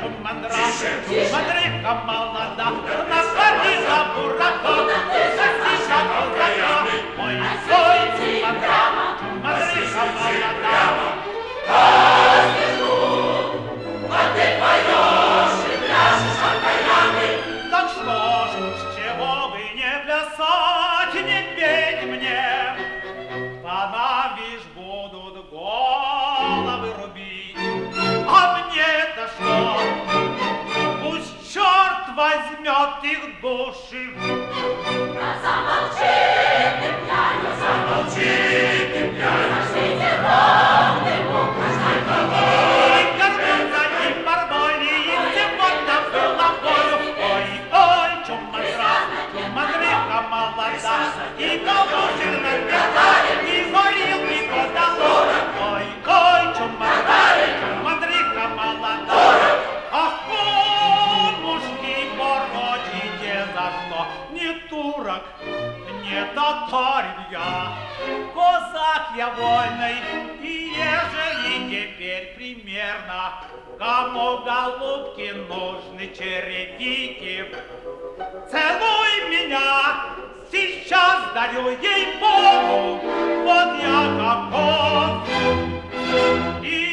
чумандра, чумандрыха молода, находила бурака, сосиска кулака. Ой, ой, чумандра, чумандрыха молода. Так что ж, с чего бы не плясать, не петь мне? Она, вишь, будут головы рубить. А мне-то что? Пусть черт возьмет их души. Замолчи, ты пьяный, Замолчи, ты пьяный. Пошлите ровный мук, и колбусина пила, и горилки подала. Ой, ой, чумандриха молода. Ах, кумушки, порочите за что? Не турок, не татарин я, козак я вольный, и ежели теперь примерно кому, голубки, нужны черевики, целуй меня, сейчас дарю ей Богу, вот я каков. И